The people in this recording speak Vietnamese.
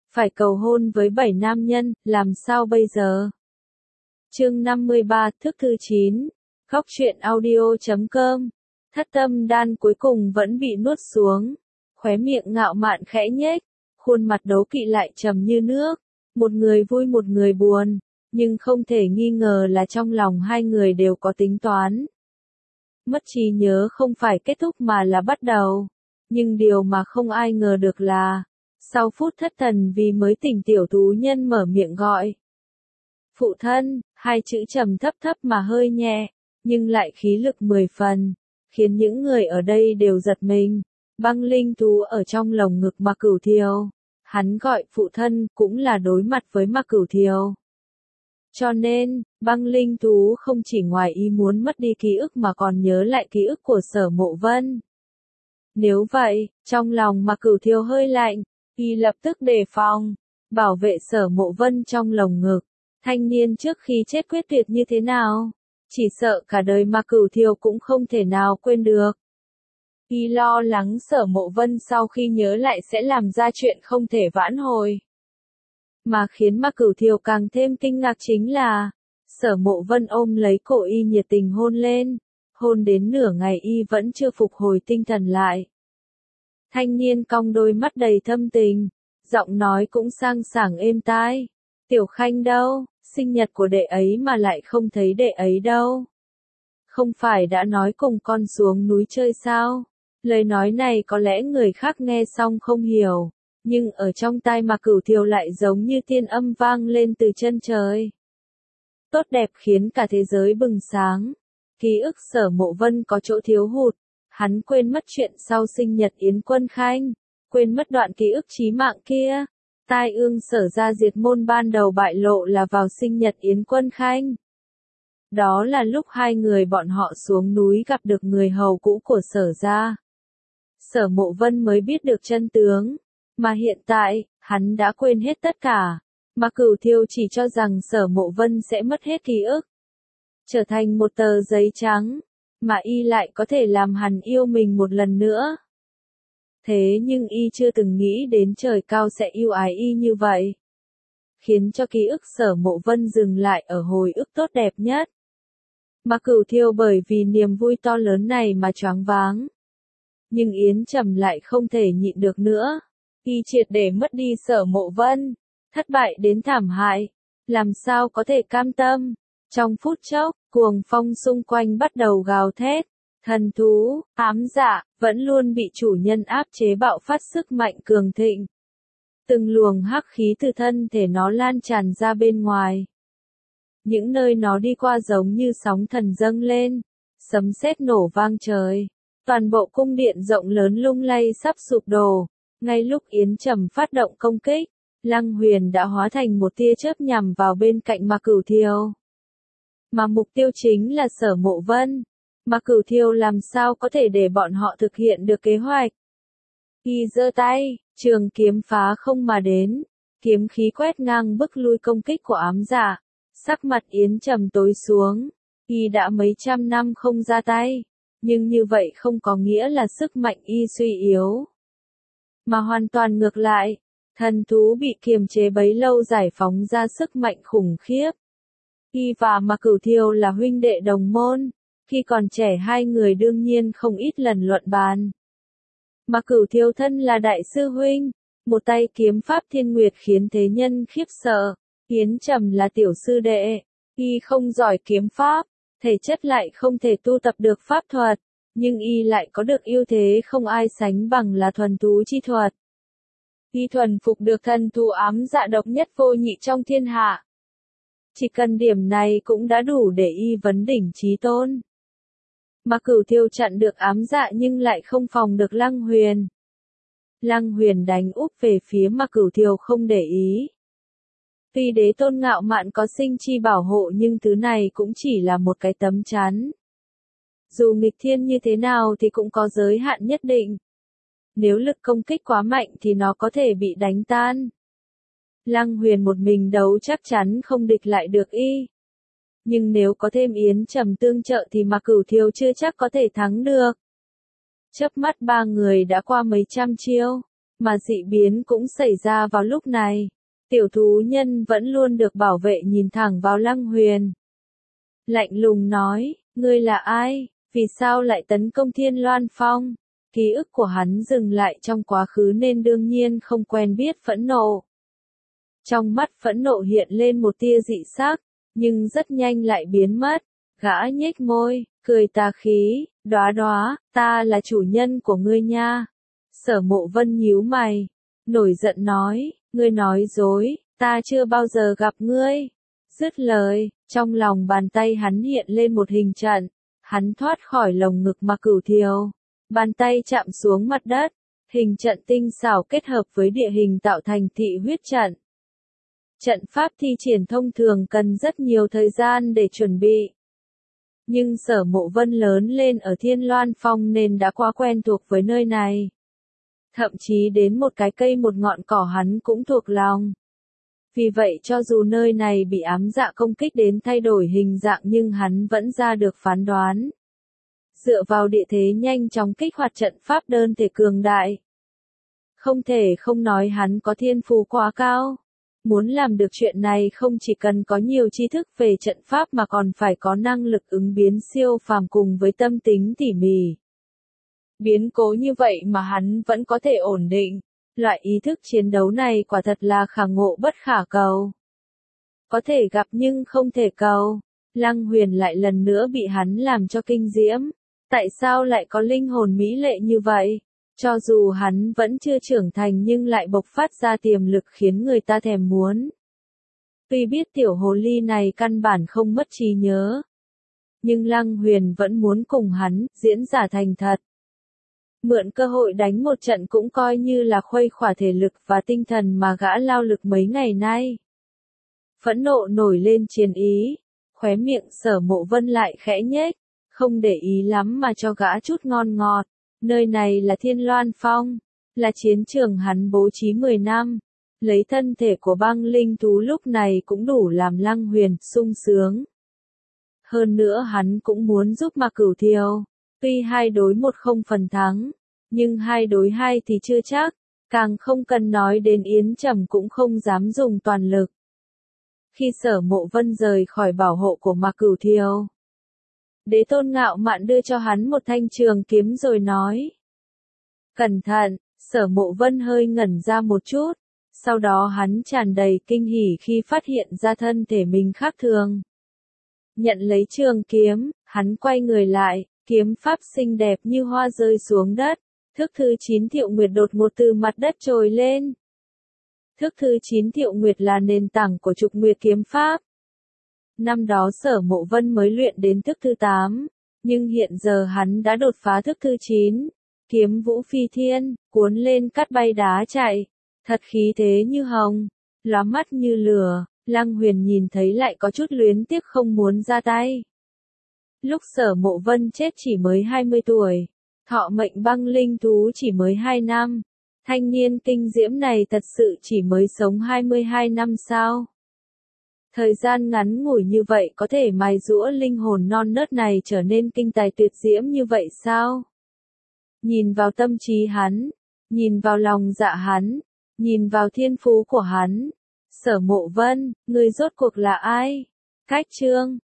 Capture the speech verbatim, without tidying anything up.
phải cầu hôn với bảy nam nhân, làm sao bây giờ? Chương năm mươi ba, thức thứ chín, Góc truyện audio chấm com. Thất tâm đan cuối cùng vẫn bị nuốt xuống, khóe miệng ngạo mạn khẽ nhếch, khuôn mặt đố kỵ lại trầm như nước, một người vui một người buồn, nhưng không thể nghi ngờ là trong lòng hai người đều có tính toán. Mất trí nhớ không phải kết thúc mà là bắt đầu, nhưng điều mà không ai ngờ được là, sau phút thất thần vì mới tỉnh tiểu tú nhân mở miệng gọi. Phụ thân, hai chữ trầm thấp thấp mà hơi nhẹ, nhưng lại khí lực mười phần, khiến những người ở đây đều giật mình. Băng linh thú ở trong lồng ngực Mạc Cửu Thiều, hắn gọi phụ thân cũng là đối mặt với Mạc Cửu Thiều. Cho nên, băng linh thú không chỉ ngoài ý muốn mất đi ký ức mà còn nhớ lại ký ức của Sở Mộ Vân. Nếu vậy, trong lòng Mạc Cửu Thiều hơi lạnh, y lập tức đề phòng, bảo vệ Sở Mộ Vân trong lồng ngực. Thanh niên trước khi chết quyết tuyệt như thế nào, chỉ sợ cả đời Mạc Cửu Thiều cũng không thể nào quên được. Y lo lắng Sở Mộ Vân sau khi nhớ lại sẽ làm ra chuyện không thể vãn hồi. Mà khiến Mạc Cửu Thiều càng thêm kinh ngạc chính là, Sở Mộ Vân ôm lấy cổ y nhiệt tình hôn lên, hôn đến nửa ngày y vẫn chưa phục hồi tinh thần lại. Thanh niên cong đôi mắt đầy thâm tình, giọng nói cũng sang sảng êm tai. Tiểu Khanh đâu, sinh nhật của đệ ấy mà lại không thấy đệ ấy đâu. Không phải đã nói cùng con xuống núi chơi sao? Lời nói này có lẽ người khác nghe xong không hiểu, nhưng ở trong tai Mạc Cửu Thiều lại giống như tiên âm vang lên từ chân trời. Tốt đẹp khiến cả thế giới bừng sáng. Ký ức Sở Mộ Vân có chỗ thiếu hụt, hắn quên mất chuyện sau sinh nhật Yến Quân Khanh, quên mất đoạn ký ức chí mạng kia. Tai ương Sở gia diệt môn ban đầu bại lộ là vào sinh nhật Yến Quân Khanh. Đó là lúc hai người bọn họ xuống núi gặp được người hầu cũ của Sở gia. Sở Mộ Vân mới biết được chân tướng, mà hiện tại, hắn đã quên hết tất cả. Mạc Cửu Thiều chỉ cho rằng Sở Mộ Vân sẽ mất hết ký ức, trở thành một tờ giấy trắng, mà y lại có thể làm hắn yêu mình một lần nữa. Thế nhưng y chưa từng nghĩ đến trời cao sẽ yêu ái y như vậy. Khiến cho ký ức Sở Mộ Vân dừng lại ở hồi ức tốt đẹp nhất. Mạc Cửu Thiều bởi vì niềm vui to lớn này mà choáng váng. Nhưng Yến Trầm lại không thể nhịn được nữa. Y triệt để mất đi Sở Mộ Vân. Thất bại đến thảm hại. Làm sao có thể cam tâm. Trong phút chốc, cuồng phong xung quanh bắt đầu gào thét. Thần thú, ám dạ, vẫn luôn bị chủ nhân áp chế bạo phát sức mạnh cường thịnh. Từng luồng hắc khí từ thân thể nó lan tràn ra bên ngoài. Những nơi nó đi qua giống như sóng thần dâng lên, sấm sét nổ vang trời. Toàn bộ cung điện rộng lớn lung lay sắp sụp đổ. Ngay lúc Yến Trầm phát động công kích, Lăng Huyền đã hóa thành một tia chớp nhằm vào bên cạnh Mạc Cửu Thiều. Mà mục tiêu chính là Sở Mộ Vân. Mạc Cửu Thiều làm sao có thể để bọn họ thực hiện được kế hoạch. Y giơ tay, trường kiếm phá không mà đến, kiếm khí quét ngang bức lui công kích của ám dạ. Sắc mặt Yến Trầm tối xuống, y đã mấy trăm năm không ra tay, nhưng như vậy không có nghĩa là sức mạnh y suy yếu. Mà hoàn toàn ngược lại, thần thú bị kiềm chế bấy lâu giải phóng ra sức mạnh khủng khiếp. Y và Mạc Cửu Thiều là huynh đệ đồng môn. Khi còn trẻ hai người đương nhiên không ít lần luận bàn. Mạc Cửu Thiều thân là đại sư huynh, một tay kiếm pháp thiên nguyệt khiến thế nhân khiếp sợ. Yến Trầm là tiểu sư đệ, y không giỏi kiếm pháp, thể chất lại không thể tu tập được pháp thuật, nhưng y lại có được ưu thế không ai sánh bằng là thuần thú chi thuật. Y thuần phục được thần thú ám dạ độc nhất vô nhị trong thiên hạ. Chỉ cần điểm này cũng đã đủ để y vấn đỉnh chí tôn. Mạc Cửu Thiều chặn được ám dạ nhưng lại không phòng được Lăng Huyền. Lăng Huyền đánh úp về phía Mạc Cửu Thiều không để ý. Tuy đế tôn ngạo mạn có sinh chi bảo hộ nhưng thứ này cũng chỉ là một cái tấm chắn. Dù nghịch thiên như thế nào thì cũng có giới hạn nhất định. Nếu lực công kích quá mạnh thì nó có thể bị đánh tan. Lăng Huyền một mình đấu chắc chắn không địch lại được y. Nhưng nếu có thêm Yến Trầm tương trợ thì Mạc Cửu Thiều chưa chắc có thể thắng được. Chớp mắt ba người đã qua mấy trăm chiêu. Mà dị biến cũng xảy ra vào lúc này. Tiểu thú nhân vẫn luôn được bảo vệ nhìn thẳng vào Lăng Huyền. Lạnh lùng nói, ngươi là ai, vì sao lại tấn công Thiên Loan Phong? Ký ức của hắn dừng lại trong quá khứ nên đương nhiên không quen biết phẫn nộ. Trong mắt phẫn nộ hiện lên một tia dị sắc, nhưng rất nhanh lại biến mất. Gã nhếch môi, cười tà khí, đóa đóa, ta là chủ nhân của ngươi nha. Sở Mộ Vân nhíu mày, nổi giận nói, ngươi nói dối, ta chưa bao giờ gặp ngươi. Dứt lời, trong lòng bàn tay hắn hiện lên một hình trận, hắn thoát khỏi lồng ngực Ma Cửu Thiều, bàn tay chạm xuống mặt đất, hình trận tinh xảo kết hợp với địa hình tạo thành thị huyết trận. Trận pháp thi triển thông thường cần rất nhiều thời gian để chuẩn bị. Nhưng Sở Mộ Vân lớn lên ở Thiên Loan Phong nên đã quá quen thuộc với nơi này. Thậm chí đến một cái cây một ngọn cỏ hắn cũng thuộc lòng. Vì vậy cho dù nơi này bị ám dạ công kích đến thay đổi hình dạng nhưng hắn vẫn ra được phán đoán. Dựa vào địa thế nhanh chóng kích hoạt trận pháp đơn thể cường đại. Không thể không nói hắn có thiên phú quá cao. Muốn làm được chuyện này không chỉ cần có nhiều tri thức về trận pháp mà còn phải có năng lực ứng biến siêu phàm cùng với tâm tính tỉ mỉ. Biến cố như vậy mà hắn vẫn có thể ổn định. Loại ý thức chiến đấu này quả thật là khả ngộ bất khả cầu. Có thể gặp nhưng không thể cầu. Lăng Huyền lại lần nữa bị hắn làm cho kinh diễm. Tại sao lại có linh hồn mỹ lệ như vậy? Cho dù hắn vẫn chưa trưởng thành nhưng lại bộc phát ra tiềm lực khiến người ta thèm muốn. Tuy biết tiểu hồ ly này căn bản không mất trí nhớ. Nhưng Lăng Huyền vẫn muốn cùng hắn diễn giả thành thật. Mượn cơ hội đánh một trận cũng coi như là khuây khỏa thể lực và tinh thần mà gã lao lực mấy ngày nay. Phẫn nộ nổi lên chiến ý, khóe miệng Sở Mộ Vân lại khẽ nhếch, không để ý lắm mà cho gã chút ngon ngọt. Nơi này là Thiên Loan Phong, là chiến trường hắn bố trí mười năm. Lấy thân thể của băng linh thú lúc này cũng đủ làm Lăng Huyền sung sướng. Hơn nữa hắn cũng muốn giúp Ma Cửu Thiều. Tuy hai đối một không phần thắng, nhưng hai đối hai thì chưa chắc, càng không cần nói đến Yến Trầm cũng không dám dùng toàn lực. Khi Sở Mộ Vân rời khỏi bảo hộ của Ma Cửu Thiều, Đế Tôn ngạo mạn đưa cho hắn một thanh trường kiếm rồi nói. Cẩn thận, Sở Mộ Vân hơi ngẩn ra một chút, sau đó hắn tràn đầy kinh hỉ khi phát hiện ra thân thể mình khác thường. Nhận lấy trường kiếm, hắn quay người lại, kiếm pháp xinh đẹp như hoa rơi xuống đất. Thức thứ chín Thiệu Nguyệt đột ngột từ mặt đất trồi lên. Thức thứ chín Thiệu Nguyệt là nền tảng của Trục Nguyệt kiếm pháp. Năm đó Sở Mộ Vân mới luyện đến thức thứ tám, nhưng hiện giờ hắn đã đột phá thức thứ chín. Kiếm vũ phi thiên, cuốn lên cắt bay đá chạy. Thật khí thế như hồng, lóa mắt như lửa. Lăng Huyền nhìn thấy lại có chút luyến tiếc không muốn ra tay. Lúc Sở Mộ Vân chết chỉ mới hai mươi tuổi. Thọ mệnh băng linh thú chỉ mới hai năm. Thanh niên kinh diễm này thật sự chỉ mới sống hai mươi hai năm sao? Thời gian ngắn ngủi như vậy có thể mài giũa linh hồn non nớt này trở nên kinh tài tuyệt diễm như vậy sao? Nhìn vào tâm trí hắn, nhìn vào lòng dạ hắn, nhìn vào thiên phú của hắn. Sở Mộ Vân, người rốt cuộc là ai? Cách chương